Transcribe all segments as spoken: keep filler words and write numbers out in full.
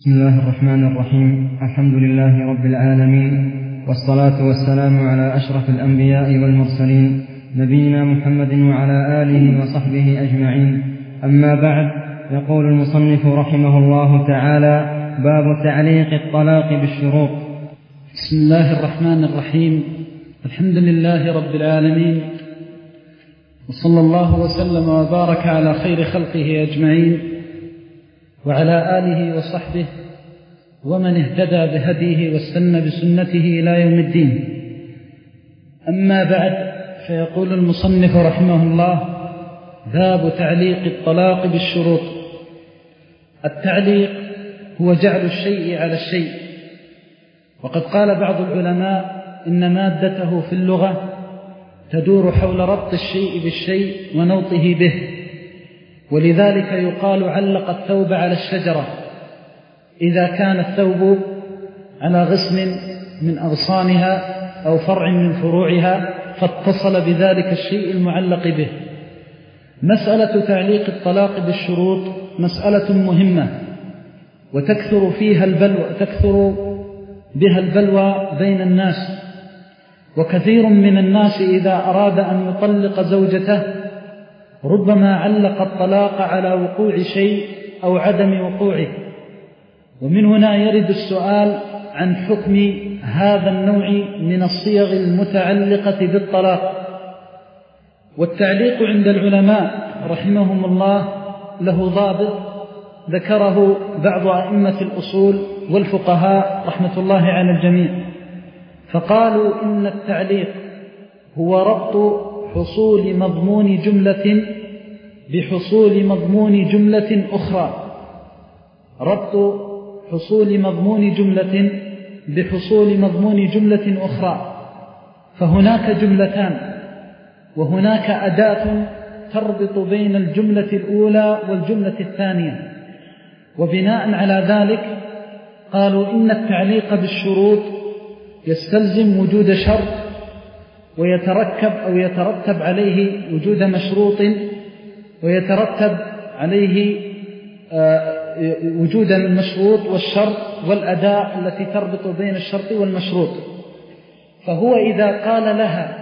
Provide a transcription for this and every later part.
بسم الله الرحمن الرحيم. الحمد لله رب العالمين، والصلاة والسلام على أشرف الأنبياء والمرسلين، نبينا محمد وعلى آله وصحبه أجمعين. أما بعد، يقول المصنف رحمه الله تعالى: باب تعليق الطلاق بالشروط. بسم الله الرحمن الرحيم. الحمد لله رب العالمين، وصلى الله وسلم وبارك على خير خلقه أجمعين، وعلى آله وصحبه ومن اهتدى بهديه واستنى بسنته إلى يوم الدين. أما بعد، فيقول المصنف رحمه الله: باب تعليق الطلاق بالشروط. التعليق هو جعل الشيء على الشيء، وقد قال بعض العلماء إن مادته في اللغة تدور حول ربط الشيء بالشيء ونوطه به، ولذلك يقال علق الثوب على الشجرة إذا كان الثوب على غصن من أغصانها أو فرع من فروعها فاتصل بذلك الشيء المعلق به. مسألة تعليق الطلاق بالشروط مسألة مهمة، وتكثر فيها البلوى تكثر بها البلوى بين الناس، وكثير من الناس إذا أراد أن يطلق زوجته ربما علق الطلاق على وقوع شيء أو عدم وقوعه، ومن هنا يرد السؤال عن حكم هذا النوع من الصيغ المتعلقة بالطلاق. والتعليق عند العلماء رحمهم الله له ضابط ذكره بعض أئمة الأصول والفقهاء رحمة الله على الجميع، فقالوا إن التعليق هو ربط حصول مضمون جملة بحصول مضمون جملة أخرى، ربط حصول مضمون جملة بحصول مضمون جملة أخرى. فهناك جملتان، وهناك أداة تربط بين الجملة الأولى والجملة الثانية، وبناء على ذلك قالوا إن التعليق بالشروط يستلزم وجود شرط ويتركب أو يترتب عليه وجود مشروط، ويترتب عليه وجود المشروط والشرط والأداة التي تربط بين الشرط والمشروط. فهو إذا قال لها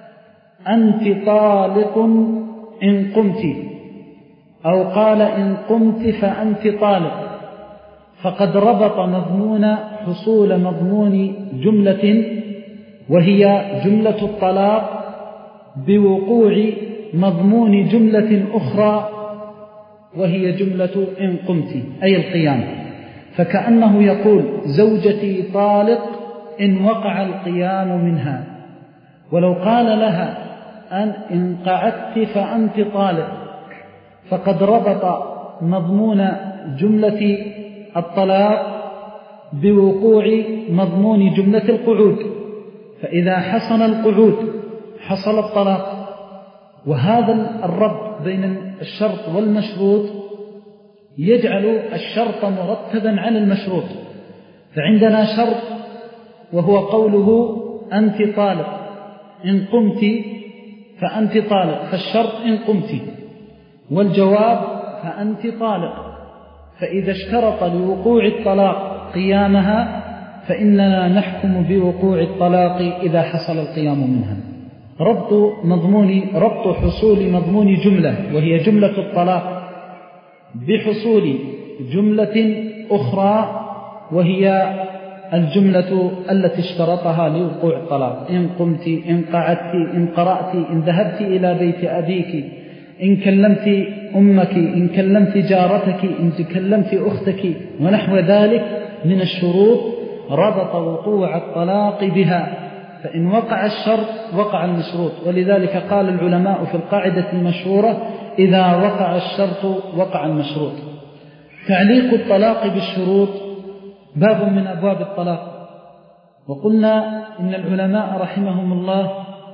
أنت طالق إن قمت، أو قال إن قمت فأنت طالق، فقد ربط مضمون حصول مضمون جملة وهي جملة الطلاق بوقوع مضمون جملة أخرى وهي جملة إن قمت، أي القيام. فكأنه يقول زوجتي طالق إن وقع القيام منها. ولو قال لها أن إن قعدت فأنت طالق، فقد ربط مضمون جملة الطلاق بوقوع مضمون جملة القعود، فإذا حصل القعود حصل الطلاق. وهذا الربط بين الشرط والمشروط يجعل الشرط مرتبا على المشروط. فعندنا شرط وهو قوله أنت طالق إن قمت فأنت طالق، فالشرط إن قمت، والجواب فأنت طالق. فإذا اشترط لوقوع الطلاق قيامها فإننا نحكم بوقوع الطلاق إذا حصل القيام منها. ربط مضمون ربط حصول مضمون جملة وهي جملة الطلاق بحصول جملة أخرى وهي الجملة التي اشترطها لوقوع الطلاق. إن قمت، إن قعدت، إن قرأت، إن ذهبت إلى بيت أبيك، إن كلمت أمك، إن كلمت جارتك، إن كلمت أختك، ونحو ذلك من الشروط ربط وقوع الطلاق بها. فإن وقع الشرط وقع المشروط، ولذلك قال العلماء في القاعدة المشهورة إذا وقع الشرط وقع المشروط. تعليق الطلاق بالشروط باب من أبواب الطلاق. وقلنا إن العلماء رحمهم الله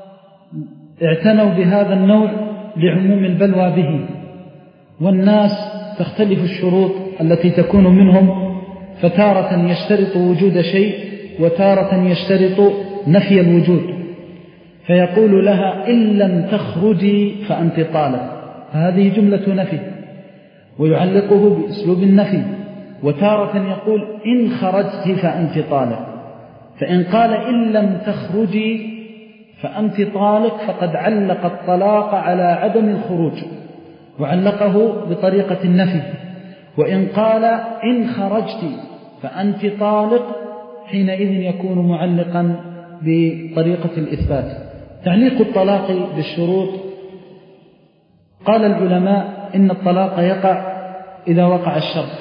اعتنوا بهذا النوع لعموم البلوى به، والناس تختلف الشروط التي تكون منهم، فتارة يشترط وجود شيء وتارة يشترط نفي الوجود، فيقول لها إن لم تخرجي فأنت طالق، فهذه جملة نفي، ويعلقه بأسلوب النفي. وتارة يقول إن خرجت فأنت طالق، فإن قال إن لم تخرجي فأنت طالق فقد علق الطلاق على عدم الخروج وعلقه بطريقة النفي. وإن قال إن خرجت فأنت طالق حينئذ يكون معلقا بطريقة الإثبات. تعليق الطلاق بالشروط، قال العلماء إن الطلاق يقع إذا وقع الشرط،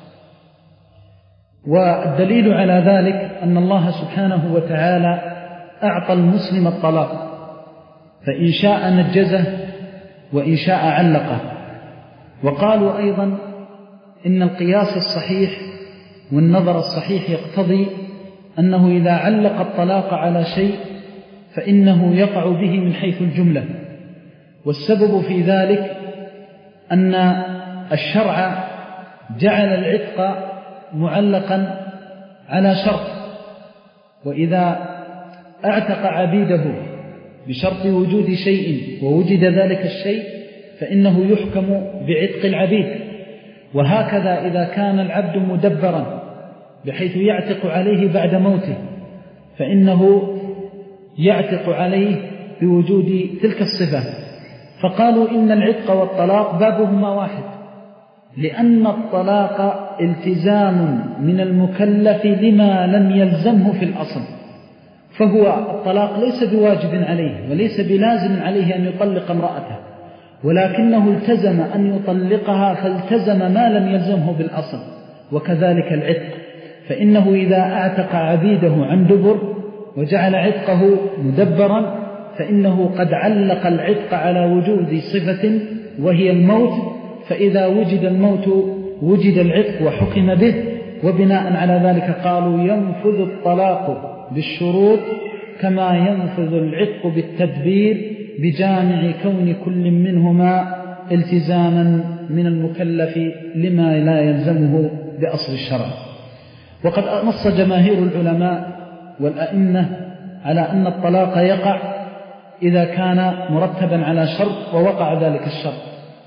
والدليل على ذلك أن الله سبحانه وتعالى أعطى المسلم الطلاق، فإن شاء نجزه وإن شاء علقه. وقالوا أيضا إن القياس الصحيح والنظر الصحيح يقتضي أنه إذا علق الطلاق على شيء فإنه يقع به من حيث الجملة، والسبب في ذلك أن الشرع جعل العتق معلقا على شرط، وإذا اعتق عبيده بشرط وجود شيء ووجد ذلك الشيء فإنه يحكم بعتق العبيد. وهكذا إذا كان العبد مدبرا بحيث يعتق عليه بعد موته فإنه يعتق عليه بوجود تلك الصفة. فقالوا إن العتق والطلاق بابهما واحد، لأن الطلاق التزام من المكلف لما لم يلزمه في الأصل، فهو الطلاق ليس بواجب عليه وليس بلازم عليه أن يطلق امرأته، ولكنه التزم أن يطلقها فالتزم ما لم يلزمه بالأصل. وكذلك العتق، فإنه إذا اعتق عبيده عن دبر وجعل عتقه مدبرا فإنه قد علق العتق على وجود صفة وهي الموت، فإذا وجد الموت وجد العتق وحكم به، وبناء على ذلك قالوا ينفذ الطلاق بالشروط كما ينفذ العتق بالتدبير بجامع كون كل منهما التزاما من المكلف لما لا يلزمه بأصل الشرع. وقد نص جماهير العلماء والأئمة على أن الطلاق يقع إذا كان مرتبا على شرط ووقع ذلك الشرط،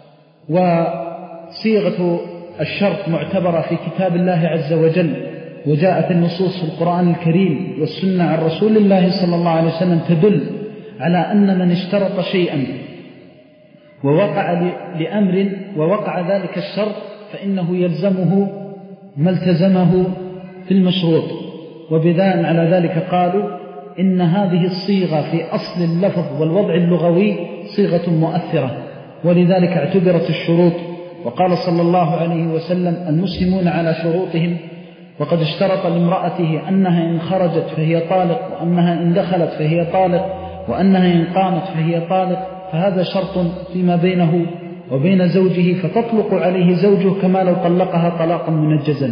وصيغة الشرط معتبرة في كتاب الله عز وجل، وجاءت النصوص في القرآن الكريم والسنة عن رسول الله صلى الله عليه وسلم تدل على أن من اشترط شيئا ووقع لأمر ووقع ذلك الشرط فإنه يلزمه ما التزمه في المشروط. وبناء على ذلك قالوا إن هذه الصيغة في أصل اللفظ والوضع اللغوي صيغة مؤثرة، ولذلك اعتبرت الشروط. وقال صلى الله عليه وسلم المسلمون على شروطهم، وقد اشترط لامرأته أنها إن خرجت فهي طالق، وأنها إن دخلت فهي طالق، وأنها إن قامت فهي طالق، فهذا شرط فيما بينه وبين زوجه، فتطلق عليه زوجه كما لو طلقها طلاقا منجزا.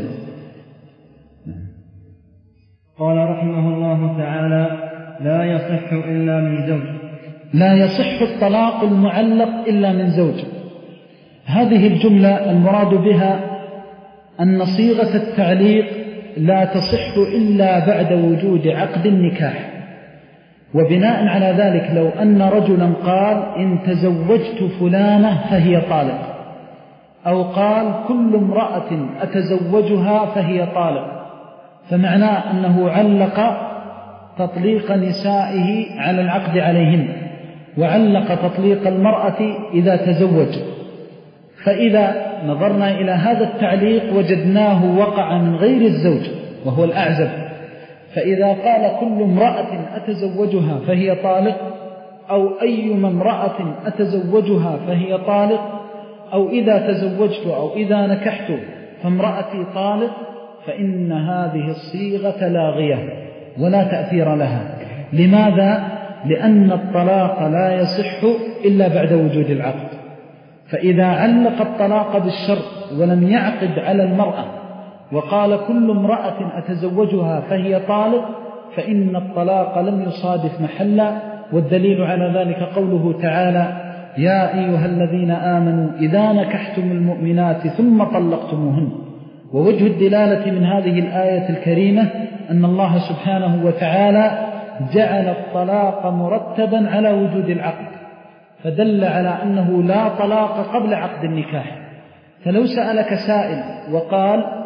قال رحمه الله تعالى لا يصح إلا من زوج. لا يصح الطلاق المعلق إلا من زوج. هذه الجملة المراد بها أن صيغة التعليق لا تصح إلا بعد وجود عقد النكاح. وبناء على ذلك لو أن رجلا قال إن تزوجت فلانة فهي طالق، أو قال كل امرأة أتزوجها فهي طالق، فمعناه أنه علق تطليق نسائه على العقد عليهن، وعلق تطليق المرأة إذا تزوج. فإذا نظرنا إلى هذا التعليق وجدناه وقع من غير الزوج وهو الأعزب، فإذا قال كل امرأة أتزوجها فهي طالق، أو أي امرأة أتزوجها فهي طالق، أو إذا تزوجت أو إذا نكحت فامرأتي طالق، فإن هذه الصيغة لاغية ولا تأثير لها. لماذا؟ لأن الطلاق لا يصح إلا بعد وجود العقد. فإذا علق الطلاق بالشرط ولم يعقد على المرأة وقال كل امرأة أتزوجها فهي طالق، فإن الطلاق لم يصادف محلا. والدليل على ذلك قوله تعالى يا أيها الذين آمنوا إذا نكحتم المؤمنات ثم طلقتموهن. ووجه الدلالة من هذه الآية الكريمة أن الله سبحانه وتعالى جعل الطلاق مرتبا على وجود العقد، فدل على أنه لا طلاق قبل عقد النكاح. فلو سألك سائل وقال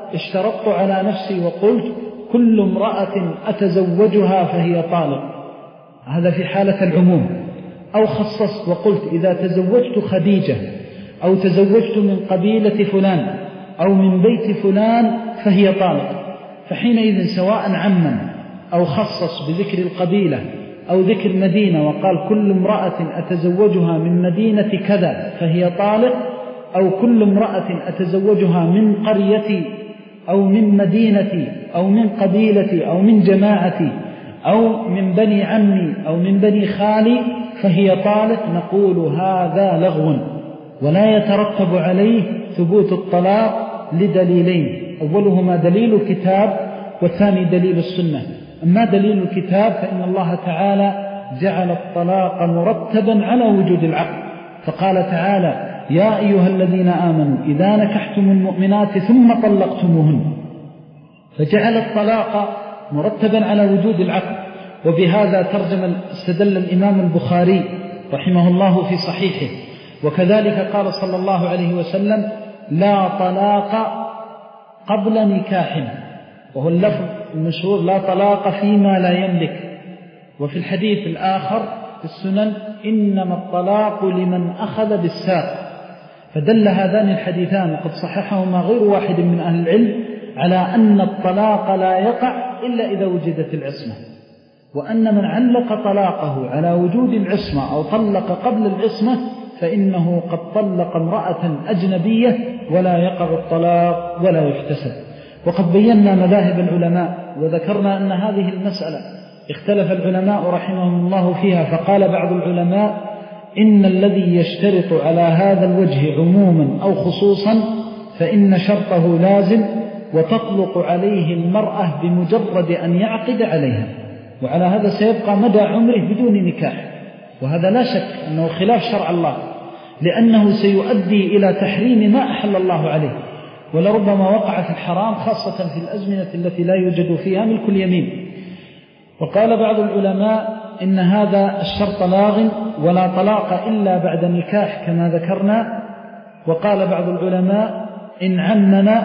اشترطت على نفسي وقلت كل امرأة أتزوجها فهي طالق، هذا في حالة العموم، أو خصصت وقلت إذا تزوجت خديجة أو تزوجت من قبيلة فلان أو من بيت فلان فهي طالق، فحينئذ سواء عمم أو خصص بذكر القبيلة أو ذكر مدينة وقال كل امرأة أتزوجها من مدينة كذا فهي طالق، أو كل امرأة أتزوجها من قريتي أو من مدينتي أو من قبيلتي أو من جماعتي أو من بني عمي أو من بني خالي فهي طالق، نقول هذا لغو ولا يترتب عليه ثبوت الطلاق لدليلين، أولهما دليل الكتاب والثاني دليل السنة. أما دليل الكتاب فإن الله تعالى جعل الطلاق مرتبا على وجود العقد، فقال تعالى يا أيها الذين آمنوا إذا نكحتم المؤمنات ثم طلقتموهن، فجعل الطلاق مرتبا على وجود العقد. وبهذا ترجم استدل الإمام البخاري رحمه الله في صحيحه. وكذلك قال صلى الله عليه وسلم لا طلاق قبل نكاح، وهو اللفظ المشهور لا طلاق فيما لا يملك. وفي الحديث الآخر في السنن إنما الطلاق لمن أخذ بالساق. فدل هذان الحديثان وقد صححهما غير واحد من أهل العلم على أن الطلاق لا يقع إلا إذا وجدت العصمة، وأن من علق طلاقه على وجود العصمة أو طلق قبل العصمة فإنه قد طلق امرأة أجنبية ولا يقع الطلاق ولا يحتسب. وقد بينا مذاهب العلماء وذكرنا أن هذه المسألة اختلف العلماء رحمهم الله فيها، فقال بعض العلماء إن الذي يشترط على هذا الوجه عموما أو خصوصا فإن شرطه لازم وتطلق عليه المرأة بمجرد أن يعقد عليها، وعلى هذا سيبقى مدى عمره بدون نكاح، وهذا لا شك أنه خلاف شرع الله، لأنه سيؤدي إلى تحريم ما أحل الله عليه، ولربما وقع في الحرام خاصة في الأزمنة التي لا يوجد فيها ملك اليمين. وقال بعض العلماء إن هذا الشرط لاغ ولا طلاق إلا بعد نكاح كما ذكرنا. وقال بعض العلماء إن عمم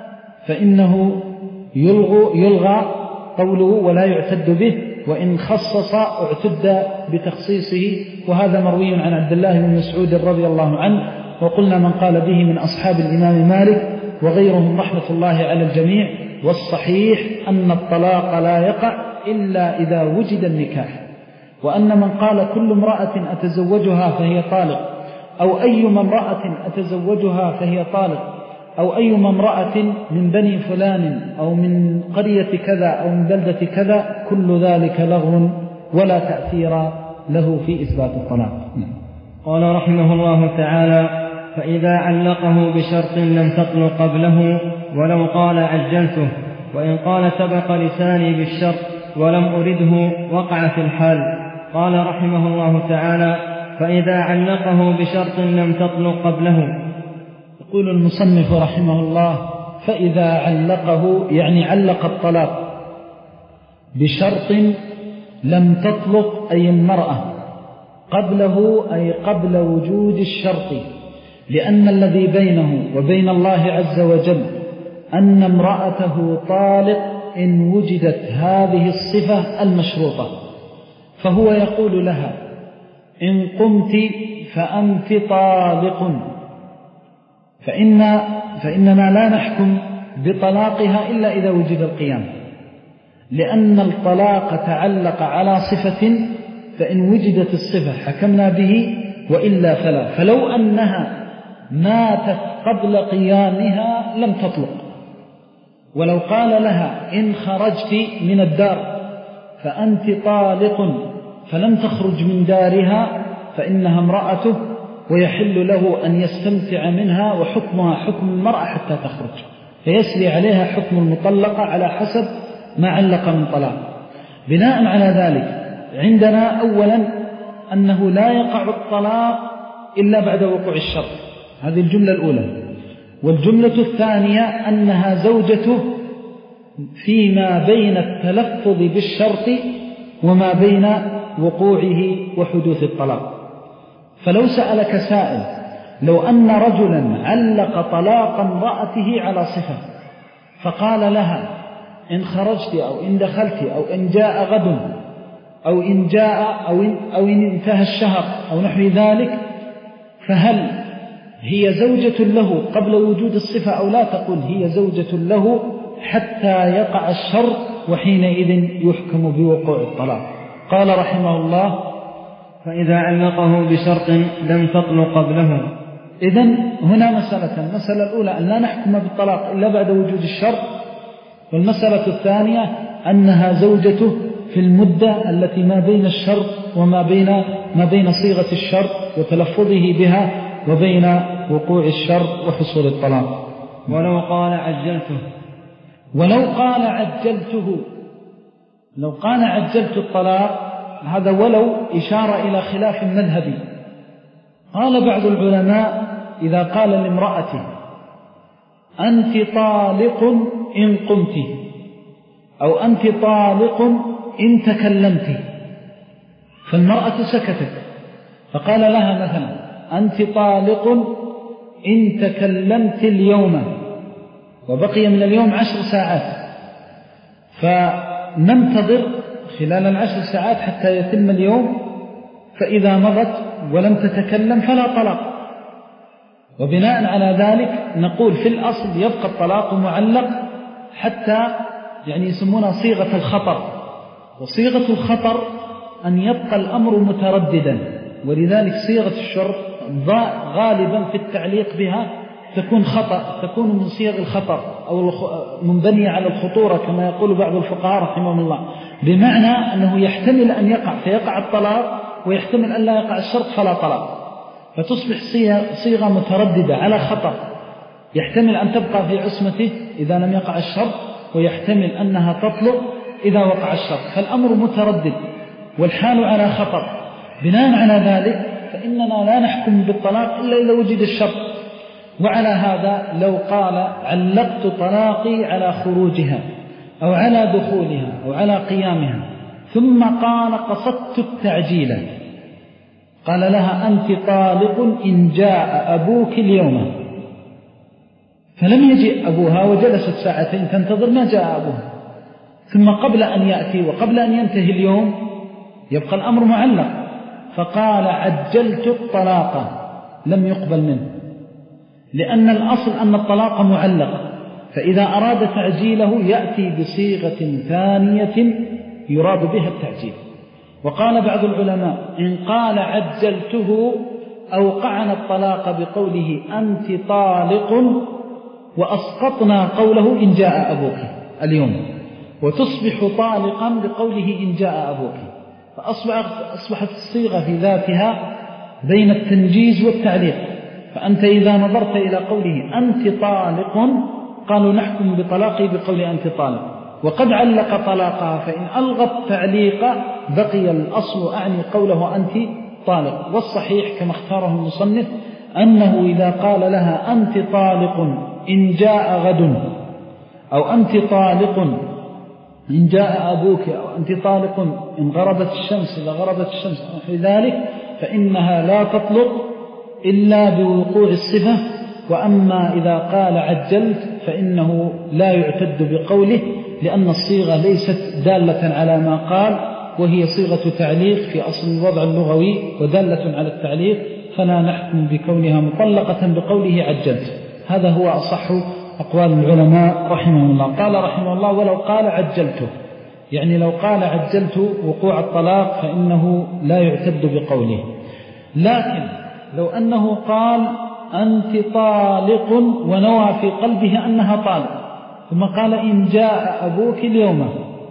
فإنه يلغى, يلغى قوله ولا يعتد به، وإن خصص اعتد بتخصيصه، وهذا مروي عن عبد الله بن مسعود رضي الله عنه. وقلنا من قال به من أصحاب الإمام مالك وغيرهم رحمة الله على الجميع. والصحيح أن الطلاق لا يقع إلا إذا وجد النكاح، وأن من قال كل امرأة أتزوجها فهي طالق أو أيما امرأة أتزوجها فهي طالق أو أيما امرأة من بني فلان أو من قرية كذا أو من بلدة كذا، كل ذلك لغو ولا تأثير له في إثبات الطلاق. قال رحمه الله تعالى فإذا علقه بشرط لم تطلق قبله ولو قال عجلته، وإن قال سبق لساني بالشرط ولم أرده وقع في الحال. قال رحمه الله تعالى فإذا علقه بشرط لم تطلق قبله. يقول المصنف رحمه الله فإذا علقه يعني علق الطلاق بشرط لم تطلق أي المرأة قبله أي قبل وجود الشرط، لأن الذي بينه وبين الله عز وجل أن امرأته طالق إن وجدت هذه الصفة المشروطة، فهو يقول لها إن قمت فأنت طالق، فإن فإننا لا نحكم بطلاقها إلا إذا وجد القيام، لأن الطلاق تعلق على صفة، فإن وجدت الصفة حكمنا به وإلا فلا. فلو أنها ماتت قبل قيامها لم تطلق، ولو قال لها إن خرجت من الدار فأنت طالق فلم تخرج من دارها فإنها امرأته ويحل له أن يستمتع منها، وحكمها حكم المرأة حتى تخرج، فيسري عليها حكم المطلقة على حسب ما علق من طلاق. بناء على ذلك عندنا أولا أنه لا يقع الطلاق إلا بعد وقوع الشرط، هذه الجملة الأولى. والجملة الثانية أنها زوجته فيما بين التلفظ بالشرط وما بين وقوعه وحدوث الطلاق. فلو سألك سائل لو أن رجلا علق طلاق امرأته على صفة فقال لها إن خرجت أو إن دخلت أو إن جاء غد أو إن جاء أو إن, أو إن انتهى الشهر أو نحو ذلك، فهل هي زوجة له قبل وجود الصفة أو لا؟ تقول هي زوجة له حتى يقع الشرط، وحينئذ يحكم بوقوع الطلاق. قال رحمه الله: فإذا علقه بشرط لم تطلق قبله. إذن هنا مسألة: المسألة الأولى أن لا نحكم بالطلاق إلا بعد وجود الشرط، والمسألة الثانية أنها زوجته في المدة التي ما بين الشرط وما بين ما بين صيغة الشرط وتلفظه بها وبين وقوع الشرط وحصول الطلاق. ولو قال عجلته ولو قال عجلته لو قال عجلت الطلاق، هذا ولو إشارة إلى خلاف مذهبي. قال بعض العلماء: إذا قال لامرأته أنت طالق إن قمت، أو أنت طالق إن تكلمت، فالمرأة سكتت، فقال لها مثلا أنت طالق إن تكلمت اليوم، وبقي من اليوم عشر ساعات، فننتظر خلال العشر ساعات حتى يتم اليوم، فإذا مضت ولم تتكلم فلا طلاق. وبناء على ذلك نقول في الأصل يبقى الطلاق معلق حتى يعني يسمونها صيغة الخطر، وصيغة الخطر أن يبقى الأمر مترددا، ولذلك صيغة الشرط غالبا في التعليق بها تكون خطأ، تكون من صيغ الخطر أو منبنية على الخطورة كما يقول بعض الفقهاء رحمهم الله، بمعنى أنه يحتمل أن يقع فيقع الطلاق، ويحتمل أن لا يقع الشرط فلا طلاق، فتصبح صيغة مترددة على خطر، يحتمل أن تبقى في عصمته إذا لم يقع الشرط، ويحتمل أنها تطلق إذا وقع الشرط، فالأمر متردد والحال على خطر. بناء على ذلك فإننا لا نحكم بالطلاق إلا إذا وجد الشرط. وعلى هذا لو قال علقت طلاقي على خروجها أو على دخولها أو على قيامها، ثم قال قصدت التعجيل، قال لها أنت طالق إن جاء أبوك اليوم، فلم يجئ أبوها وجلست ساعتين تنتظر ما جاء أبوها، ثم قبل أن يأتي وقبل أن ينتهي اليوم يبقى الأمر معلق، فقال عجلت الطلاق، لم يقبل منه، لأن الأصل أن الطلاق معلق، فإذا أراد تعجيله يأتي بصيغة ثانية يراد بها التعجيل. وقال بعض العلماء إن قال عجلته أوقعنا الطلاق بقوله أنت طالق، وأسقطنا قوله إن جاء أبوك اليوم، وتصبح طالقا بقوله إن جاء أبوك، فأصبحت الصيغة في ذاتها بين التنجيز والتعليق. فأنت إذا نظرت إلى قوله أنت طالق قالوا نحكم بطلاقه بقول أنت طالق، وقد علق طلاقها، فإن ألغى التعليق بقي الأصل أعني قوله أنت طالق. والصحيح كما اختاره المصنف أنه إذا قال لها أنت طالق إن جاء غد، أو أنت طالق إن جاء أبوك، أو أنت طالق إن غربت الشمس إذا غربت الشمس في ذلك، فإنها لا تطلق إلا بوقوع الصفة. وأما إذا قال عجلت فإنه لا يعتد بقوله، لأن الصيغة ليست دالة على ما قال، وهي صيغة تعليق في أصل الوضع اللغوي ودالة على التعليق، فلا نحكم بكونها مطلقة بقوله عجلت. هذا هو أصح أقوال العلماء رحمه الله. قال رحمه الله ولو قال عجلته، يعني لو قال عجلت وقوع الطلاق فإنه لا يعتد بقوله. لكن لو أنه قال أنت طالق ونوى في قلبه أنها طالق، ثم قال إن جاء أبوك اليوم،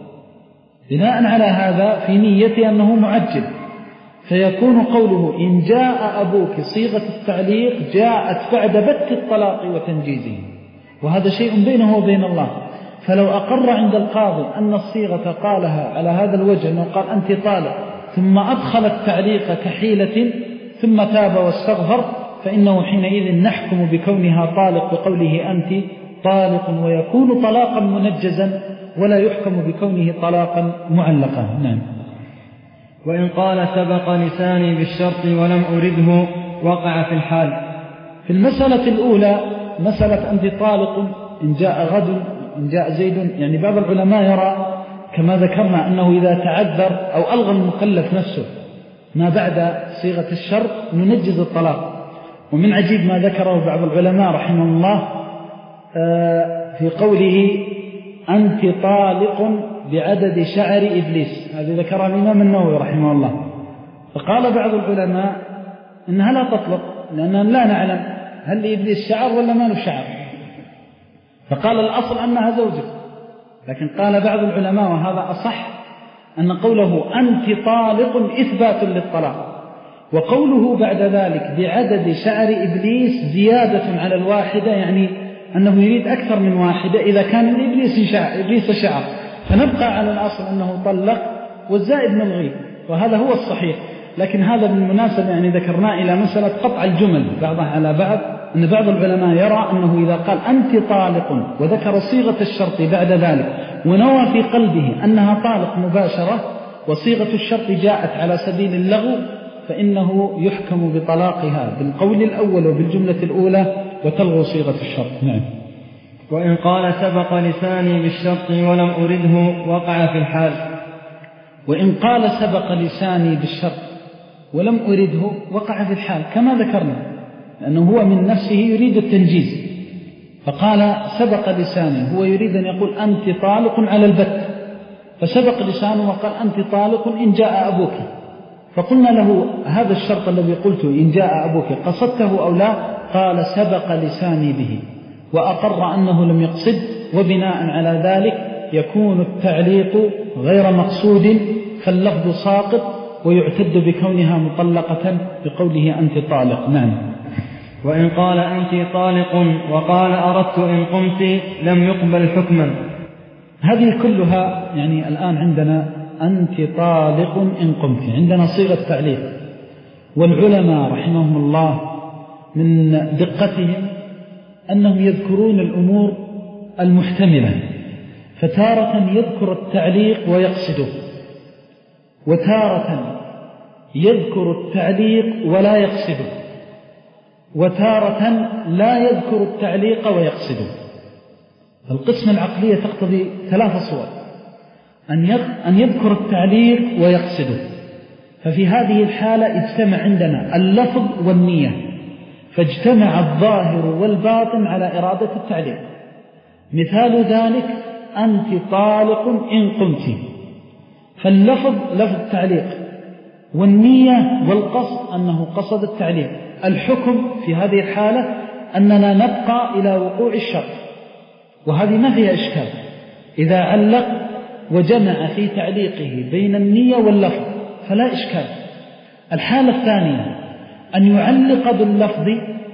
بناء على هذا في نيته أنه معجل، فيكون قوله إن جاء أبوك صيغة التعليق جاءت بعد بت الطلاق وتنجيزه، وهذا شيء بينه وبين الله. فلو أقر عند القاضي أن الصيغة قالها على هذا الوجه أنه قال أنت طالق ثم أدخل التعليق كحيلة ثم تاب واستغفر، فإنه حينئذ نحكم بكونها طالق بقوله أنت طالق، ويكون طلاقا منجزا ولا يحكم بكونه طلاقا معلقا. نعم. وإن قال سبق لساني بالشرط ولم أرده وقع في الحال. في المسألة الأولى مسألة أنت طالق إن جاء غد إن جاء زيد، يعني بعض العلماء يرى كما ذكرنا أنه إذا تعذر أو ألغى المكلف نفسه ما بعد صيغة الشرط ننجز الطلاق. ومن عجيب ما ذكره بعض العلماء رحمه الله في قوله أنت طالق بعدد شعر إبليس، هذه ذكرها الإمام النووي رحمه الله. فقال بعض العلماء إنها لا تطلق لأننا لا نعلم هل لإبليس شعر ولا ما له شعر، فقال الأصل أنها زوجة. لكن قال بعض العلماء وهذا أصح أن قوله أنت طالق إثبات للطلاق، وقوله بعد ذلك بعدد شعر إبليس زيادة على الواحدة، يعني أنه يريد أكثر من واحدة إذا كان لإبليس شعر, إبليس شعر، فنبقى على الأصل أنه طلق والزائد ملغي، وهذا هو الصحيح. لكن هذا بالمناسبة يعني ذكرنا إلى مسألة قطع الجمل بعضها على بعض، أن بعض العلماء يرى أنه إذا قال أنت طالق وذكر صيغة الشرط بعد ذلك ونوى في قلبه أنها طالق مباشرة وصيغة الشرط جاءت على سبيل اللغو، فإنه يحكم بطلاقها بالقول الأول وبالجملة الأولى وتلغو صيغة الشرط. نعم. وإن قال سبق لساني بالشرط ولم أرده وقع في الحال. وإن قال سبق لساني بالشرط ولم أرده وقع في الحال كما ذكرنا، لأنه هو من نفسه يريد التنجيز، فقال سبق لساني، هو يريد أن يقول أنت طالق على البت، فسبق لسانه وقال أنت طالق إن جاء أبوك، فقلنا له هذا الشرط الذي قلته إن جاء أبوك قصدته أو لا؟ قال سبق لساني به، وأقر أنه لم يقصد، وبناء على ذلك يكون التعليق غير مقصود فاللفظ ساقط ويعتد بكونها مطلقة بقوله أنت طالق. نعم. وإن قال أنت طالق وقال أردت إن قمت لم يقبل حكما. هذه كلها يعني الآن عندنا أنت طالق إن قمت، عندنا صيغة تعليق، والعلماء رحمهم الله من دقتهم أنهم يذكرون الأمور المحتملة، فتارة يذكر التعليق ويقصده، وتارة يذكر التعليق ولا يقصده، وتارة لا يذكر التعليق ويقصده. القسمة العقلية تقتضي ثلاث صور: أن يذكر التعليق ويقصده، ففي هذه الحالة اجتمع عندنا اللفظ والنية، فاجتمع الظاهر والباطن على إرادة التعليق. مثال ذلك أنت طالق إن قمت، فاللفظ لفظ التعليق، والنية والقصد أنه قصد التعليق. الحكم في هذه الحالة أننا نبقى إلى وقوع الشرط، وهذه ما فيها إشكال إذا علق وجمع في تعليقه بين النية واللفظ فلا إشكال. الحالة الثانية أن يعلق باللفظ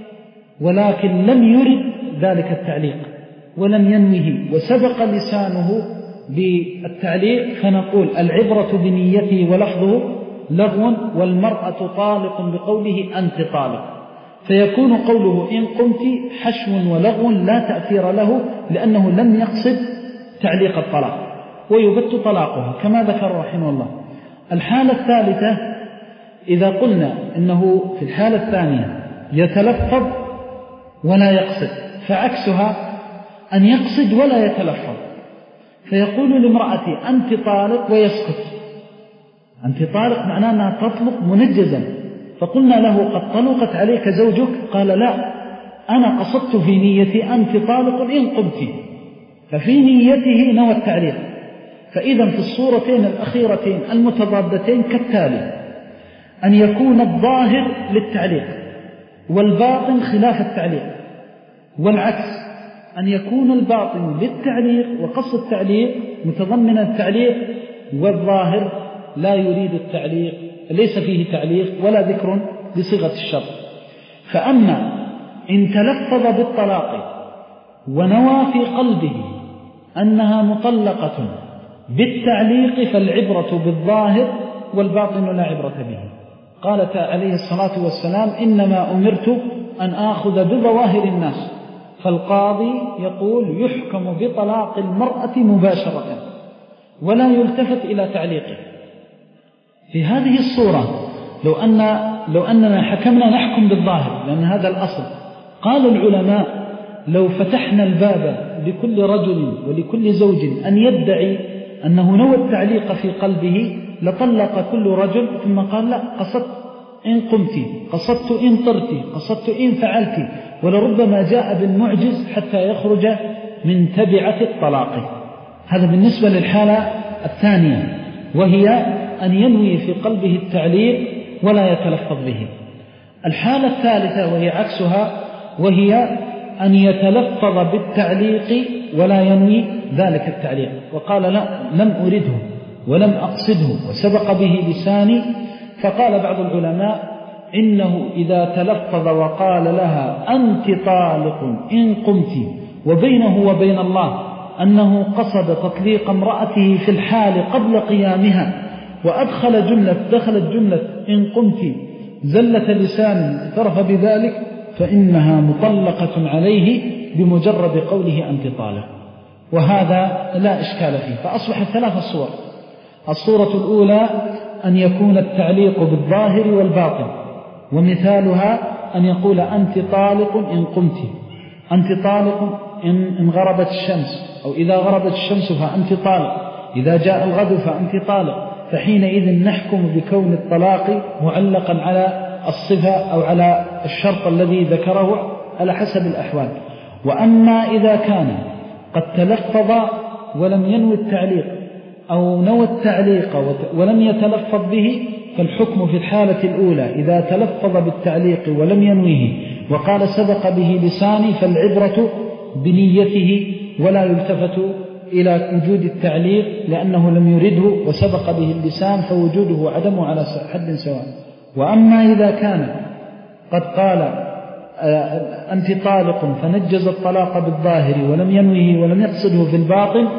ولكن لم يرد ذلك التعليق ولم ينوه وسبق لسانه بالتعليق، فنقول العبرة بنيته ولفظه لغو، والمرأة طالق بقوله أنت طالق، فيكون قوله إن قمت حشو ولغو لا تأثير له لأنه لم يقصد تعليق الطلاق، ويبت طلاقها كما ذكر رحمه الله. الحالة الثالثة إذا قلنا إنه في الحالة الثانية يتلفظ ولا يقصد، فعكسها أن يقصد ولا يتلفظ، فيقول لامرأتي أنت طالق ويسكت. أنت طالق معناه أنها تطلق منجزا، فقلنا له قد طلقت عليك زوجك، قال لا أنا قصدت في نيتي أنت طالق إن قمت، ففي نيته نوى التعليق. فإذا في الصورتين الأخيرتين المتضادتين كالتالي: أن يكون الظاهر للتعليق والباطن خلاف التعليق، والعكس أن يكون الباطن للتعليق وقصد التعليق متضمن التعليق، والظاهر لا يريد التعليق، ليس فيه تعليق ولا ذكر بصيغة الشرط. فأما إن تلفظ بالطلاق ونوى في قلبه أنها مطلقة بالتعليق فالعبرة بالظاهر والباطن لا عبرة به. قال عليه الصلاة والسلام إنما أمرت أن آخذ بظواهر الناس، فالقاضي يقول يحكم بطلاق المرأة مباشرة ولا يلتفت إلى تعليقه. في هذه الصورة لو, أن لو أننا حكمنا نحكم بالظاهر لأن هذا الأصل، قال العلماء لو فتحنا الباب لكل رجل ولكل زوج أن يدعي أنه نوى التعليق في قلبه لطلق كل رجل، ثم قال لا، قصدت إن قمت، قصدت إن طرت، قصدت إن فعلت، ولربما جاء بالمعجز حتى يخرج من تبعة الطلاق. هذا بالنسبة للحالة الثانية، وهي أن ينوي في قلبه التعليق ولا يتلفظ به. الحالة الثالثة وهي عكسها، وهي أن يتلفظ بالتعليق ولا ينوي ذلك التعليق، وقال لا، لم أرده ولم أقصده وسبق به لساني. فقال بعض العلماء إنه إذا تلفظ وقال لها أنت طالق إن قمت، وبينه وبين الله أنه قصد تطليق امرأته في الحال قبل قيامها، وأدخل جملة دخلت جملة إن قمت زلة لسان اعترف بذلك، فإنها مطلقة عليه بمجرد قوله أنت طالق، وهذا لا إشكال فيه. فأصبح ثلاث صور. الصورة الأولى أن يكون التعليق بالظاهر والباطن، ومثالها أن يقول أنت طالق إن قمت، أنت طالق إن غربت الشمس، أو إذا غربت الشمس فأنت طالق، إذا جاء الغد فأنت طالق. فحينئذ نحكم بكون الطلاق معلقا على الصفة أو على الشرط الذي ذكره على حسب الأحوال. وأما إذا كان قد تلفظ ولم ينوي التعليق، أو نوى التعليق ولم يتلفظ به، فالحكم في الحالة الأولى إذا تلفظ بالتعليق ولم ينويه وقال سبق به لساني، فالعبرة بنيته ولا يلتفت إلى وجود التعليق لأنه لم يرده وسبق به اللسان، فوجوده وعدمه على حد سواء. وأما إذا كان قد قال أنت طالق فنجز الطلاق بالظاهر ولم ينويه ولم يقصده في الباطن،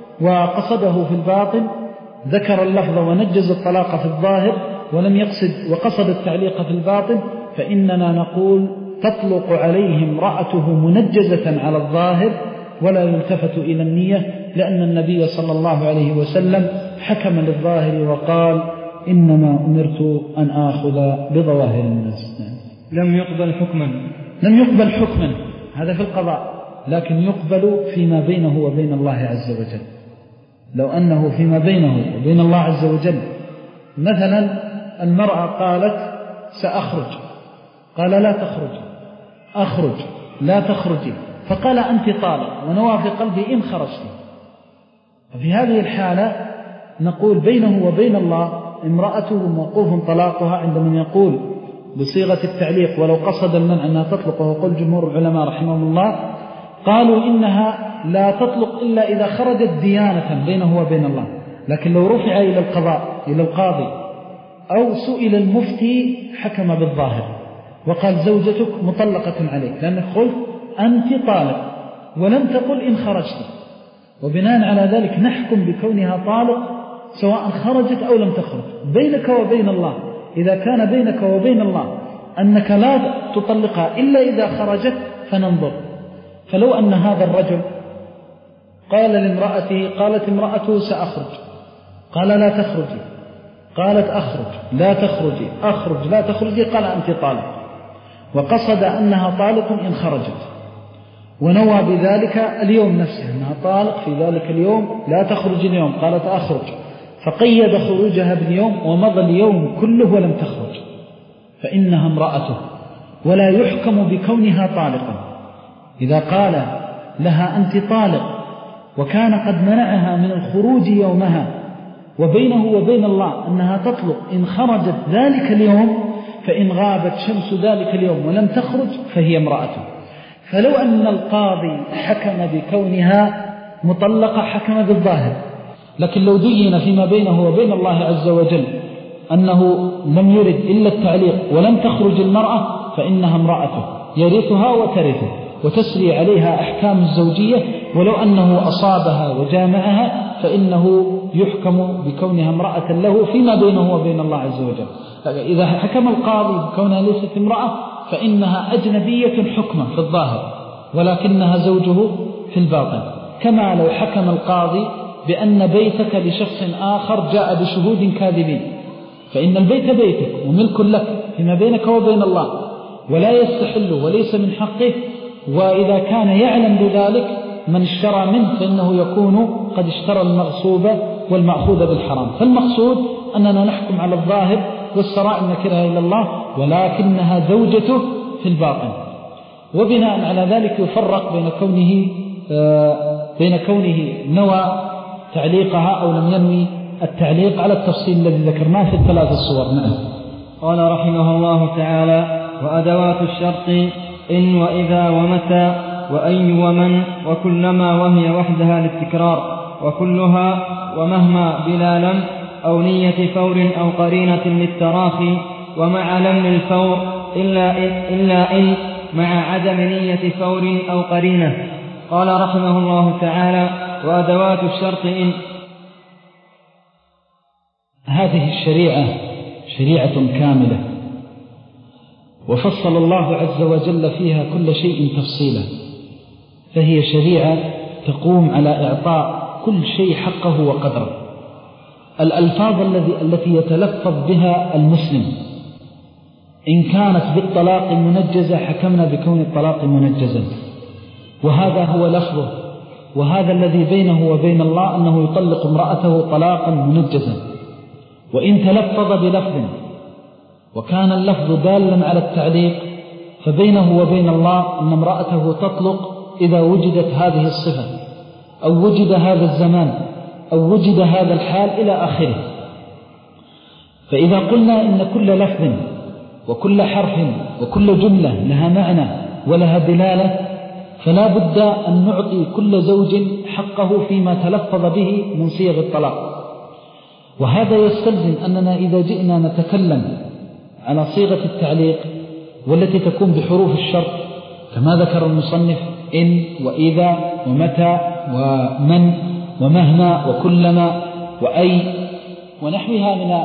وقصده في الباطن، ذكر اللفظ ونجز الطلاق في الظاهر ولم يقصد وقصد التعليق في الباطن، فإننا نقول تطلق عليه امرأته منجزة على الظاهر ولا يلتفت إلى النية، لأن النبي صلى الله عليه وسلم حكم للظاهر وقال إنما أمرت أن آخذ بظواهر الناس. لم يقبل حكما لم يقبل حكما هذا في القضاء، لكن يقبل فيما بينه وبين الله عز وجل. لو أنه فيما بينه وبين الله عز وجل، مثلا المرأة قالت سأخرج، قال لا تخرج، أخرج، لا تخرجي، فقال أنت طالق، ونوى في قلبي إن خرجت. ففي هذه الحالة نقول بينه وبين الله امرأته موقوف طلاقها عند من يقول بصيغة التعليق ولو قصد المنع أنها تطلق، وقل جمهور العلماء رحمهم الله قالوا إنها لا تطلق إلا إذا خرجت ديانة بينه وبين الله. لكن لو رفع إلى القضاء إلى القاضي أو سئل المفتي حكم بالظاهر وقال زوجتك مطلقة عليك، لأنك قلت أنت طالق ولم تقل إن خرجت، وبناء على ذلك نحكم بكونها طالق سواء خرجت أو لم تخرج. بينك وبين الله إذا كان بينك وبين الله أنك لا تطلقها إلا إذا خرجت فننظر. فلو أن هذا الرجل قال لامرأته، قالت امرأته سأخرج، قال لا تخرجي، قالت أخرج لا تخرجي، أخرج لا تخرجي، قال أنت طالق، وقصد أنها طالق إن خرجت، ونوى بذلك اليوم نفسه أنها طالق في ذلك اليوم، لا تخرج اليوم، قالت أخرج، فقيد خروجها باليوم ومضى اليوم كله ولم تخرج، فإنها امرأته ولا يحكم بكونها طالقا. إذا قال لها أنت طالق وكان قد منعها من الخروج يومها، وبينه وبين الله أنها تطلق إن خرجت ذلك اليوم، فإن غابت شمس ذلك اليوم ولم تخرج فهي امرأته. فلو أن القاضي حكم بكونها مطلقة حكم بالظاهر، لكن لو دين فيما بينه وبين الله عز وجل أنه لم يرد إلا التعليق ولم تخرج المرأة فإنها امرأته يرثها وترثه وتسري عليها أحكام الزوجية، ولو أنه أصابها وجامعها فإنه يحكم بكونها امرأة له فيما بينه وبين الله عز وجل. إذا حكم القاضي بكونها ليست امرأة فإنها أجنبية حكما في الظاهر ولكنها زوجه في الباطن، كما لو حكم القاضي بأن بيتك لشخص آخر جاء بشهود كاذبين، فإن البيت بيتك وملك لك فيما بينك وبين الله، ولا يستحل وليس من حقه وإذا كان يعلم بذلك من اشترى منه فإنه يكون قد اشترى المغصوب والمأخوذ بالحرام. فالمقصود أننا نحكم على الظاهر والسرائر نكرها إلى الله، ولكنها زوجته في الباطن. وبناء على ذلك يفرق بين كونه بين كونه نوى تعليقها أو لم ينوي التعليق على التفصيل الذي ذكرناه في الثلاث الصور. نعم. قال رحمه الله تعالى: وأدوات الشرط إن وإذا ومتى وأي ومن وكلما وهي وحدها للتكرار، وكلها ومهما بلا لم أو نية فور أو قرينة للتراخي، ومع لم الفور إلا إن, إلا إن مع عدم نية فور أو قرينة. قال رحمه الله تعالى: وأدوات الشرط إن. هذه الشريعة شريعة كاملة، وفصل الله عز وجل فيها كل شيء تفصيلا، فهي شريعة تقوم على إعطاء كل شيء حقه وقدره. الألفاظ التي يتلفظ بها المسلم إن كانت بالطلاق منجزة حكمنا بكون الطلاق منجزا، وهذا هو لفظه، وهذا الذي بينه وبين الله أنه يطلق امرأته طلاقا منجزا. وإن تلفظ بلفظ وكان اللفظ دالا على التعليق فبينه وبين الله أن امرأته تطلق إذا وجدت هذه الصفة أو وجد هذا الزمان أو وجد هذا الحال إلى آخره. فإذا قلنا إن كل لفظ وكل حرف وكل جملة لها معنى ولها دلالة، فلا بد أن نعطي كل زوج حقه فيما تلفظ به من صيغ الطلاق. وهذا يستلزم أننا إذا جئنا نتكلم على صيغة التعليق والتي تكون بحروف الشرط كما ذكر المصنف إن وإذا ومتى ومن ومهما وكلما وأي ونحوها من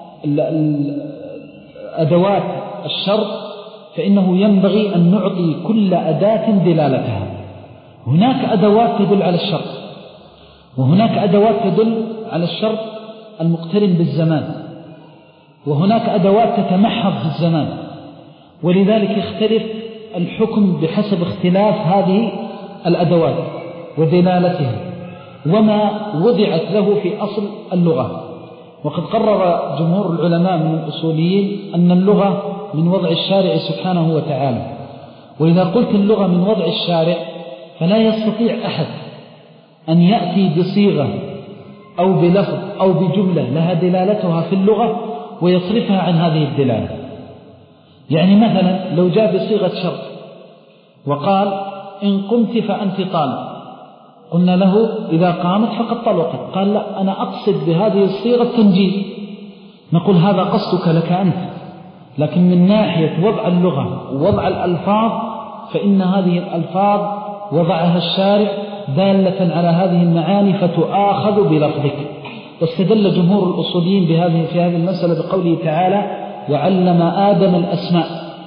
أدوات الشرط، فإنه ينبغي أن نعطي كل أداة دلالتها. هناك أدوات تدل على الشرط، وهناك أدوات تدل على الشرط المقترن بالزمان، وهناك أدوات تتمحض في الزمان، ولذلك يختلف الحكم بحسب اختلاف هذه الأدوات ودلالتها وما وضعت له في أصل اللغة. وقد قرر جمهور العلماء من الأصوليين أن اللغة من وضع الشارع سبحانه وتعالى، وإذا قلت اللغة من وضع الشارع فلا يستطيع أحد أن يأتي بصيغة أو بلفظ أو بجملة لها دلالتها في اللغة ويصرفها عن هذه الدلالة. يعني مثلا لو جاء بصيغة شرط وقال إن قمت فأنت طالق، قلنا له إذا قامت فقد طلقت، قال لا أنا أقصد بهذه الصيغة التنجيز، نقول هذا قصدك لك أنت، لكن من ناحية وضع اللغة ووضع الألفاظ فإن هذه الألفاظ وضعها الشارع دالة على هذه المعاني فتؤاخذ بلفظك. واستدل جمهور الأصوليين بهذه في هذه المسألة بقوله تعالى وعلم آدم الأسماء.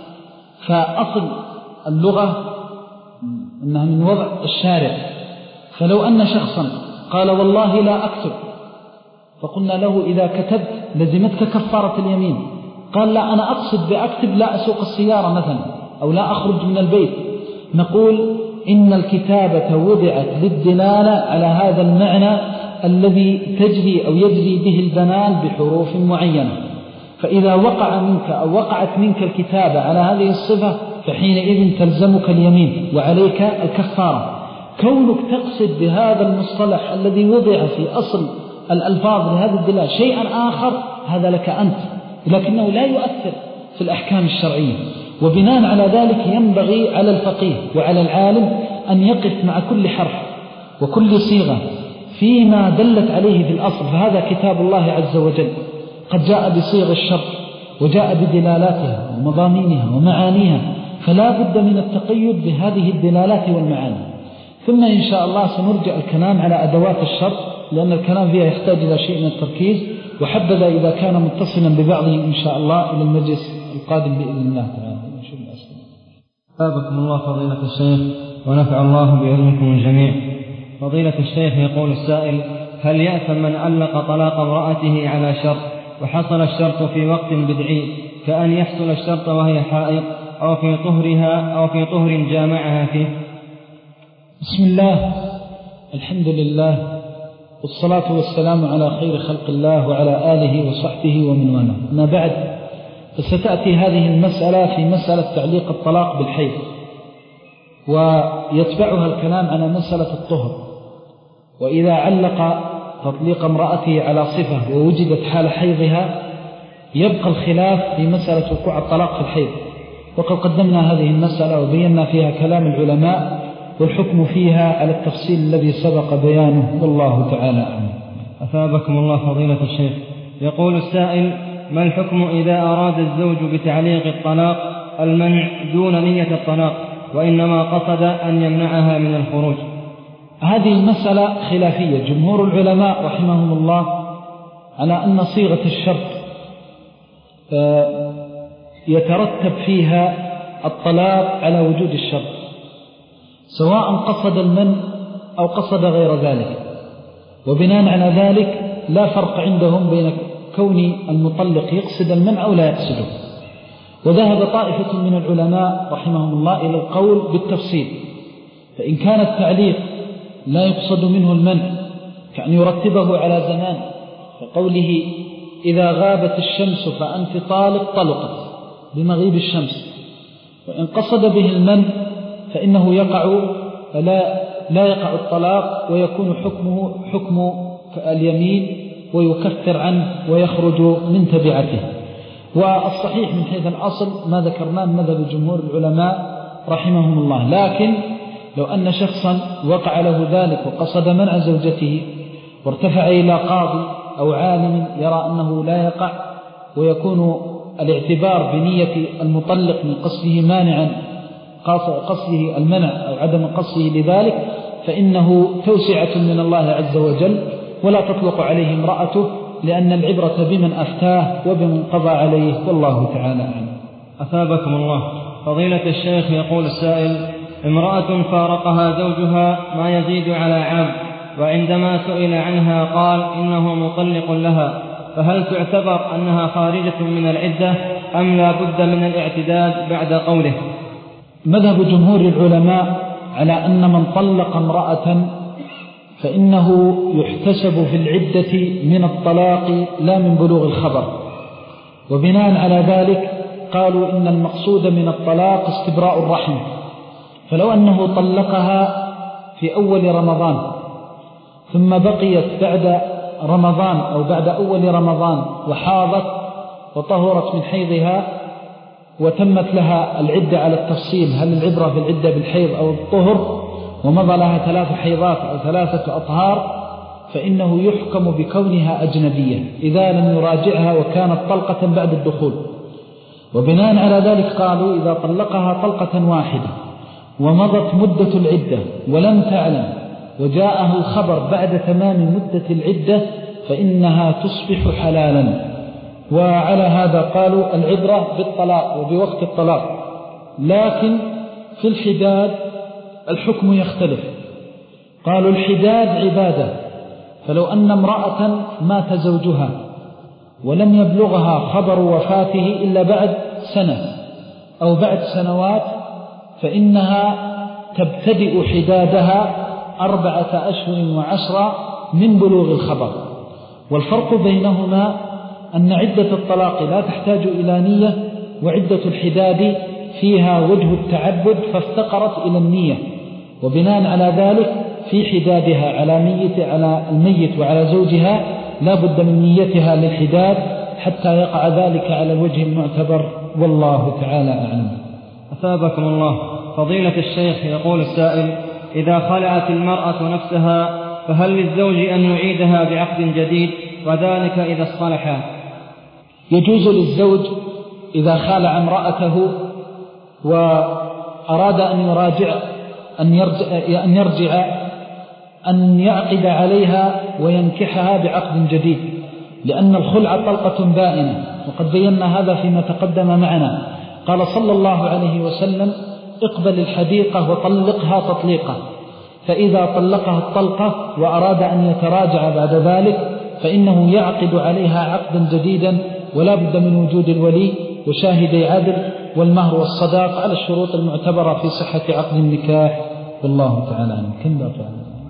فأصل اللغة أنها من وضع الشارع، فلو أن شخصا قال والله لا أكتب، فقلنا له إذا كتبت لزمتك كفارة اليمين، قال لا أنا أقصد بأكتب لا أسوق السيارة مثلا أو لا أخرج من البيت، نقول إن الكتابة وضعت للدلالة على هذا المعنى الذي تجري أو يجري به البنان بحروف معينة، فإذا وقع منك أو وقعت منك الكتابة على هذه الصفة فحينئذ تلزمك اليمين وعليك الكفارة. كونك تقصد بهذا المصطلح الذي وضع في أصل الألفاظ لهذه الدلالة شيئا آخر هذا لك أنت، لكنه لا يؤثر في الأحكام الشرعية. وبناء على ذلك ينبغي على الفقيه وعلى العالم أن يقف مع كل حرف وكل صيغة فيما دلت عليه في الأصل، فهذا كتاب الله عز وجل قد جاء بصيغ الشرط وجاء بدلالاتها ومضامينها ومعانيها، فلا بد من التقيد بهذه الدلالات والمعاني. ثم إن شاء الله سنرجع الكلام على أدوات الشرط لأن الكلام فيها يحتاج إلى شيء من التركيز، وحبذا إذا كان متصلا ببعضه إن شاء الله إلى المجلس القادم بإذن الله تعالى. أثابكم الله فضيلة الشيخ ونفع الله بعلمكم الجميع. فضيلة الشيخ يقول السائل: هل يأثم من علق طلاق امرأته على شرط وحصل الشرط في وقت بدعي كأن يحصل الشرط وهي حائض أو في طهرها أو في طهر جامعها فيه؟ بسم الله، الحمد لله، والصلاة والسلام على خير خلق الله وعلى آله وصحبه ومن والاه. ما بعد، فستأتي هذه المسألة في مسألة تعليق الطلاق بالحيض، ويتبعها الكلام على مسألة الطهر. وإذا علق تطليق امرأته على صفة ووجدت حال حيضها يبقى الخلاف في مسألة وقوع الطلاق في الحيض، وقد قدمنا هذه المسألة وبينا فيها كلام العلماء والحكم فيها على التفصيل الذي سبق بيانه، والله تعالى أعلم. أثابكم الله فضيلة الشيخ. يقول السائل: ما الحكم إذا أراد الزوج بتعليق الطلاق المنع دون نية الطلاق وإنما قصد أن يمنعها من الخروج؟ هذه المسألة خلافية. جمهور العلماء رحمهم الله على أن صيغة الشرط يترتب فيها الطلاق على وجود الشرط، سواء قصد المنع أو قصد غير ذلك، وبناء على ذلك لا فرق عندهم بين كون المطلق يقصد المنع أو لا يقصده. وذهب طائفة من العلماء رحمهم الله إلى القول بالتفصيل، فإن كان التعليق لا يقصد منه المنع كأن يرتبه على زمان، فقوله إذا غابت الشمس فأنت طالق طلقت بمغيب الشمس، وإن قصد به المنع فإنه يقع لا, لا يقع الطلاق ويكون حكمه حكم اليمين ويكفر عنه ويخرج من تبعته. والصحيح من حيث الأصل ما ذكرناه مذهب جمهور العلماء رحمهم الله. لكن لو أن شخصا وقع له ذلك وقصد منع زوجته وارتفع إلى قاضي أو عالم يرى أنه لا يقع، ويكون الاعتبار بنية المطلق من قصده مانعا قصده المنع أو عدم قصده لذلك، فإنه توسعة من الله عز وجل ولا تطلق عليه امرأته، لأن العبرة بمن أفتاه وبمن قضى عليه، والله تعالى أعلم. أثابكم الله فضيلة الشيخ. يقول السائل: امرأة فارقها زوجها ما يزيد على عام، وعندما سئل عنها قال إنه مطلق لها، فهل تعتبر أنها خارجة من العدة أم لا بد من الاعتداد بعد قوله؟ مذهب جمهور العلماء على أن من طلق امرأة فإنه يحتسب في العدة من الطلاق لا من بلوغ الخبر، وبناء على ذلك قالوا إن المقصود من الطلاق استبراء الرحم، فلو أنه طلقها في أول رمضان ثم بقيت بعد رمضان أو بعد أول رمضان وحاضت وطهرت من حيضها وتمت لها العدة على التفصيل، هل العبرة في العدة بالحيض أو الطهر، ومضى لها ثلاث حيضات أو ثلاثة أطهار، فإنه يحكم بكونها أجنبية إذا لم يراجعها وكانت طلقة بعد الدخول. وبناء على ذلك قالوا إذا طلقها طلقة واحدة ومضت مدة العدة ولم تعلم وجاءه الخبر بعد تمام مدة العدة فإنها تصبح حلالا. وعلى هذا قالوا العبرة بالطلاق وبوقت الطلاق، لكن في الحداد الحكم يختلف. قالوا الحداد عبادة، فلو أن امرأة مات زوجها ولم يبلغها خبر وفاته إلا بعد سنة أو بعد سنوات فإنها تبتدئ حدادها أربعة أشهر وعشرة من بلوغ الخبر. والفرق بينهما أن عدة الطلاق لا تحتاج إلى نية، وعدة الحداد فيها وجه التعبد فافتقرت إلى النية، وبناء على ذلك في حدادها على ميت على الميت وعلى زوجها لا بد من نيتها للحداد حتى يقع ذلك على الوجه المعتبر، والله تعالى أعلم. أثابكم الله فضيلة الشيخ. يقول السائل: إذا خلعت المرأة نفسها فهل للزوج أن يعيدها بعقد جديد، وذلك إذا اصطلحا؟ يجوز للزوج إذا خالع امرأته وأراد أن يراجع أن يرجع, أن يرجع أن يعقد عليها وينكحها بعقد جديد، لأن الخلع طلقة بائنة، وقد بينا هذا فيما تقدم معنا. قال صلى الله عليه وسلم: اقبل الحديقة وطلقها تطليقا، فإذا طلقها الطلقة وأراد أن يتراجع بعد ذلك فإنه يعقد عليها عقدا جديدا، ولا بد من وجود الولي وشاهدي عدل والمهر والصداق على الشروط المعتبرة في صحة عقد النكاح. والله تعالى عنه. كم بقى؟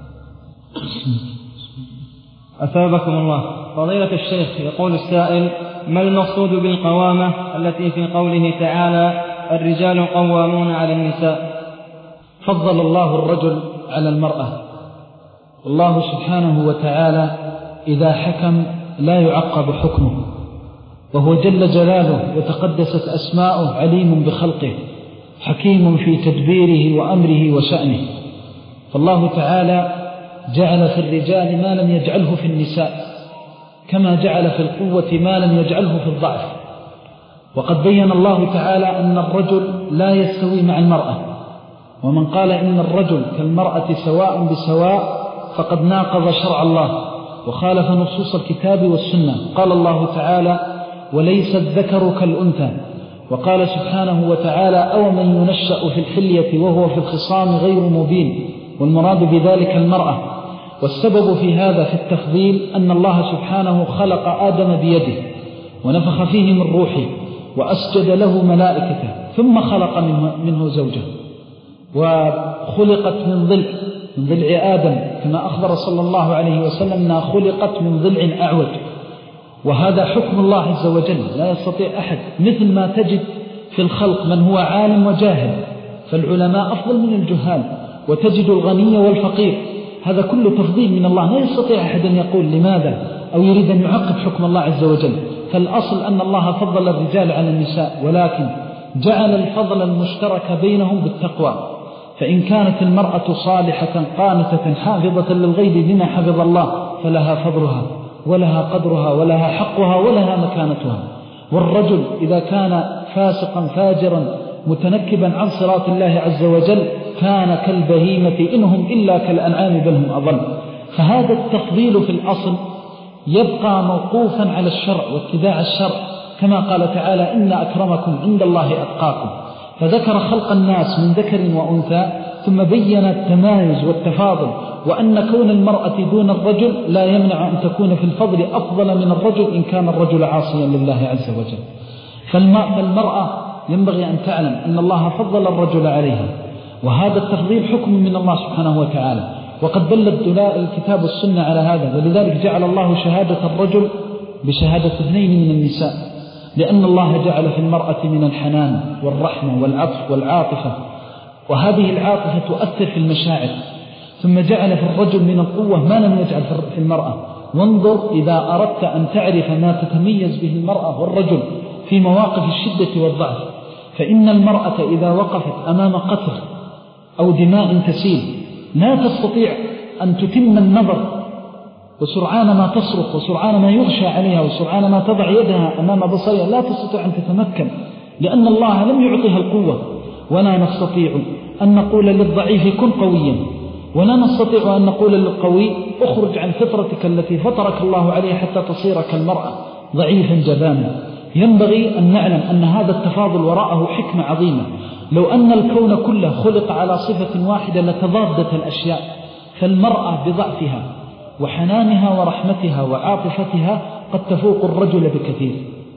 أثابكم الله. فضيلة الشيخ، يقول السائل: ما المقصود بالقوامة التي في قوله تعالى الرجال قوامون على النساء؟ فضل الله الرجل على المرأة، والله سبحانه وتعالى إذا حكم لا يعقب حكمه، وهو جل جلاله وتقدست أسماؤه عليم بخلقه حكيم في تدبيره وأمره وشأنه. فالله تعالى جعل في الرجال ما لم يجعله في النساء، كما جعل في القوة ما لم يجعله في الضعف. وقد بين الله تعالى أن الرجل لا يستوي مع المرأة، ومن قال إن الرجل كالمرأة سواء بسواء فقد ناقض شرع الله وخالف نصوص الكتاب والسنة. قال الله تعالى: وليس الذكر كالأنثى. وقال سبحانه وتعالى: أو من ينشأ في الحلية وهو في الخصام غير مبين، والمراد بذلك المرأة. والسبب في هذا في التفضيل أن الله سبحانه خلق آدم بيده ونفخ فيه من روحه وأسجد له ملائكته، ثم خلق منه, منه زوجه، وخلقت من ضلع من ضلع آدم، كما أخبر صلى الله عليه وسلم أنها خلقت من ضلع أعوج. وهذا حكم الله عز وجل، لا يستطيع أحد. مثل ما تجد في الخلق من هو عالم وجاهل، فالعلماء أفضل من الجهال، وتجد الغني والفقير، هذا كله تفضيل من الله. لا يستطيع أحد أن يقول لماذا أو يريد أن يعقب حكم الله عز وجل. فالأصل أن الله فضل الرجال على النساء، ولكن جعل الفضل المشترك بينهم بالتقوى. فإن كانت المرأة صالحة قانتة حافظة للغيب بما حفظ الله فلها فضلها ولها قدرها ولها حقها ولها مكانتها. والرجل إذا كان فاسقا فاجرا متنكبا عن صراط الله عز وجل كان كالبهيمة إنهم إلا كالأنعام بل هم أضل. فهذا التفضيل في الأصل يبقى موقوفا على الشرع واتباع الشرع، كما قال تعالى: إن أكرمكم عند الله أتقاكم. فذكر خلق الناس من ذكر وأنثى، ثم بين التمايز والتفاضل، وأن كون المرأة دون الرجل لا يمنع أن تكون في الفضل أفضل من الرجل إن كان الرجل عاصيا لله عز وجل. فالمرأة ينبغي أن تعلم أن الله فضل الرجل عليها، وهذا التفضيل حكم من الله سبحانه وتعالى، وقد دل الكتاب والسنة على هذا. ولذلك جعل الله شهادة الرجل بشهادة اثنين من النساء، لأن الله جعل في المرأة من الحنان والرحمة والعطف والعاطفة، وهذه العاطفة تؤثر في المشاعر. ثم جعل في الرجل من القوة ما لم يجعل في المرأة. وانظر إذا أردت أن تعرف ما تتميز به المرأة والرجل في مواقف الشدة والضعف، فإن المرأة إذا وقفت أمام قتل أو دماء تسيل لا تستطيع أن تتم النظر، وسرعان ما تصرخ وسرعان ما يغشى عليها وسرعان ما تضع يدها أمام بصرها لا تستطيع أن تتمكن، لأن الله لم يعطيها القوة. ولا نستطيع أن نقول للضعيف كن قويا، ولا نستطيع أن نقول للقوي اخرج عن فطرتك التي فطرك الله عليها حتى تصير كالمرأة ضعيفا جبانا. ينبغي أن نعلم أن هذا التفاضل وراءه حكمة عظيمة. لو أن الكون كله خلق على صفة واحدة لتضادت الأشياء، فالمرأة بضعفها وحنانها ورحمتها وعاطفتها قد تفوق الرجل بكثير،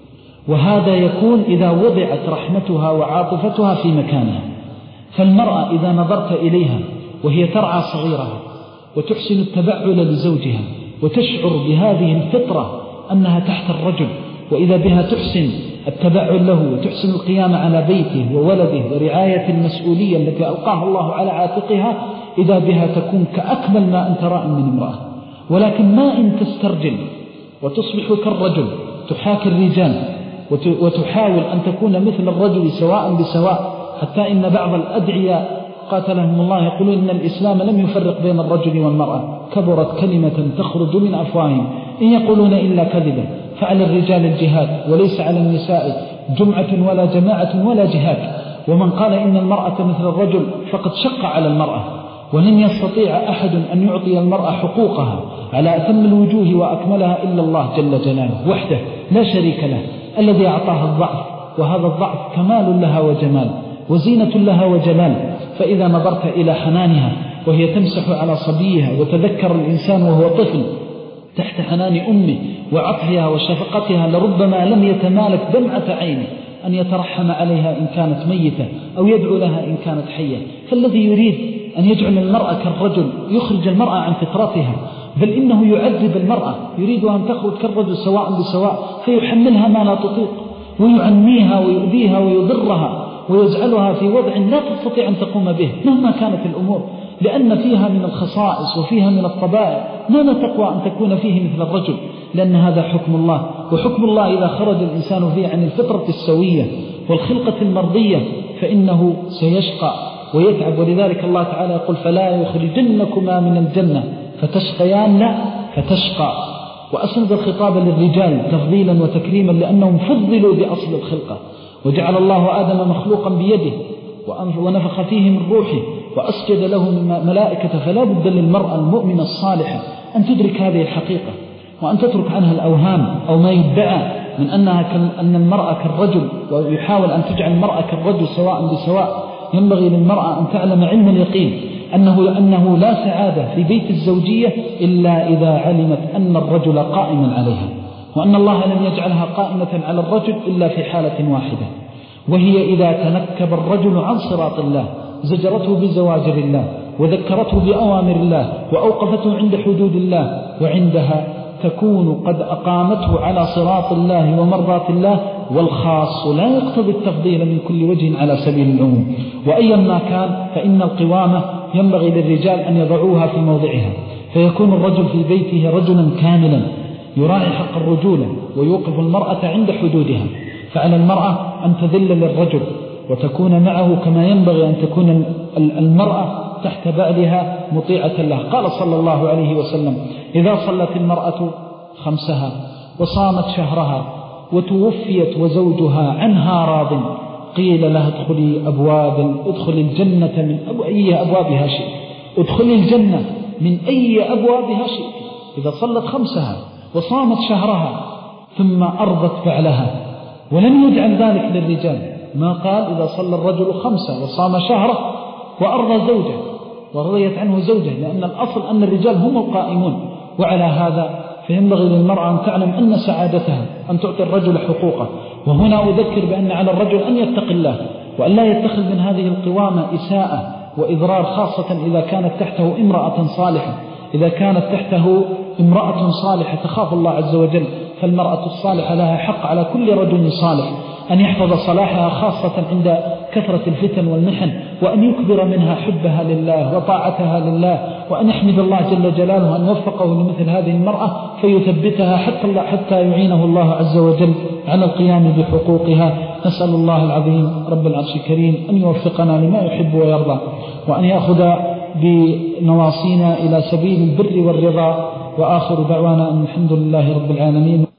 وهذا يكون إذا وضعت رحمتها وعاطفتها في مكانها. فالمرأة إذا نظرت إليها وهي ترعى صغيرها وتحسن التبعل لزوجها وتشعر بهذه الفطرة أنها تحت الرجل، وإذا بها تحسن التبعل له وتحسن القيام على بيته وولده ورعاية المسؤولية التي ألقاها الله على عاتقها، إذا بها تكون كأكمل ما أنت راء من امرأة. ولكن ما إن تسترجل وتصبح كالرجل تحاكي الرجال وتحاول أن تكون مثل الرجل سواء بسواء، حتى إن بعض الأدعياء قاتلهم الله يقولون إن الإسلام لم يفرق بين الرجل والمرأة، كبرت كلمة تخرج من أفواههم إن يقولون إلا كذبا. فعلى الرجال الجهاد وليس على النساء جمعة ولا جماعة ولا جهاد. ومن قال إن المرأة مثل الرجل فقد شق على المرأة، ولن يستطيع أحد أن يعطي المرأة حقوقها على أتم الوجوه وأكملها إلا الله جل جلاله وحده لا شريك له، الذي أعطاها الضعف، وهذا الضعف كمال لها وجمال وزينة لها وجلال. فإذا نظرت إلى حنانها وهي تمسح على صبيها، وتذكر الإنسان وهو طفل تحت حنان أمه وعطفها وشفقتها لربما لم يتمالك دمعة عينه أن يترحم عليها إن كانت ميتة أو يدعو لها إن كانت حية. فالذي يريد أن يجعل المرأة كالرجل يخرج المرأة عن فطرتها، بل إنه يعذب المرأة، يريد أن تخرج كالرجل سواء بسواء، فيحملها ما لا تطيق ويعنيها ويؤذيها ويضرها ويجعلها في وضع لا تستطيع أن تقوم به مهما كانت الأمور، لأن فيها من الخصائص وفيها من الطبائع ما لا تقوى أن تكون فيه مثل الرجل، لأن هذا حكم الله. وحكم الله إذا خرج الإنسان فيه عن الفطرة السوية والخلقة المرضية فإنه سيشقى ويتعب. ولذلك الله تعالى يقول فلا يخرجنكما من الجنة فتشقيان، لا فتشقى. وأسند الخطاب للرجال تفضيلا وتكريما لأنهم فضلوا بأصل الخلقة. وجعل الله آدم مخلوقا بيده ونفخ فيه من روحه وأسجد له من ملائكة. فلا بد للمرأة المؤمنة الصالحة أن تدرك هذه الحقيقة وأن تترك عنها الأوهام أو ما يدعى من أنها أن المرأة كالرجل ويحاول أن تجعل المرأة كالرجل سواء بسواء. ينبغي للمرأة أن تعلم علم اليقين أنه, أنه لا سعادة في بيت الزوجية إلا إذا علمت أن الرجل قائما عليها، وأن الله لم يجعلها قائمة على الرجل إلا في حالة واحدة، وهي إذا تنكب الرجل عن صراط الله زجرته بزواجر الله وذكرته بأوامر الله وأوقفته عند حدود الله، وعندها تكون قد أقامته على صراط الله ومرضات الله. والخاص لا يقتضي التفضيل من كل وجه على سبيل العموم. وأيا ما كان فإن القوامة ينبغي للرجال أن يضعوها في موضعها، فيكون الرجل في بيته رجلا كاملا يراعي حق الرجولة ويوقف المرأة عند حدودها. فعلى المرأة أن تذل للرجل وتكون معه كما ينبغي أن تكون المرأة تحت بعلها مطيعة له. قال صلى الله عليه وسلم إذا صلت المرأة خمسها وصامت شهرها وتوفيت وزوجها عنها راض قيل لها ادخلي أبواب ادخلي الجنة من أي أبوابها شئت، ادخلي الجنة من أي أبوابها شئت. إذا صلت خمسها وصامت شهرها ثم أرضت بعلها، ولم يجعل ذلك للرجال، ما قال إذا صلى الرجل خمسة وصام شهره وأرضى زوجه ورضيت عنه زوجه، لأن الأصل أن الرجال هم القائمون. وعلى هذا فينبغي للمرأة أن تعلم أن سعادتها أن تعطي الرجل حقوقه. وهنا أذكر بأن على الرجل أن يتقي الله وأن لا يتخذ من هذه القوامة إساءة وإضرار، خاصة إذا كانت تحته امرأة صالحة. إذا كانت تحته امرأة صالحة تخاف الله عز وجل، فالمرأة الصالحة لها حق على كل رجل صالح أن يحفظ صلاحها خاصة عند كثرة الفتن والمحن، وأن يكبر منها حبها لله وطاعتها لله، وأن يحمد الله جل جلاله أن وفقه لمثل هذه المرأة فيثبتها حتى, الله حتى يعينه الله عز وجل على القيام بحقوقها. نسأل الله العظيم رب العرش الكريم أن يوفقنا لما يحب ويرضى، وأن يأخذ بنواصينا إلى سبيل البر والرضا. وآخر دعوانا أن الحمد لله رب العالمين.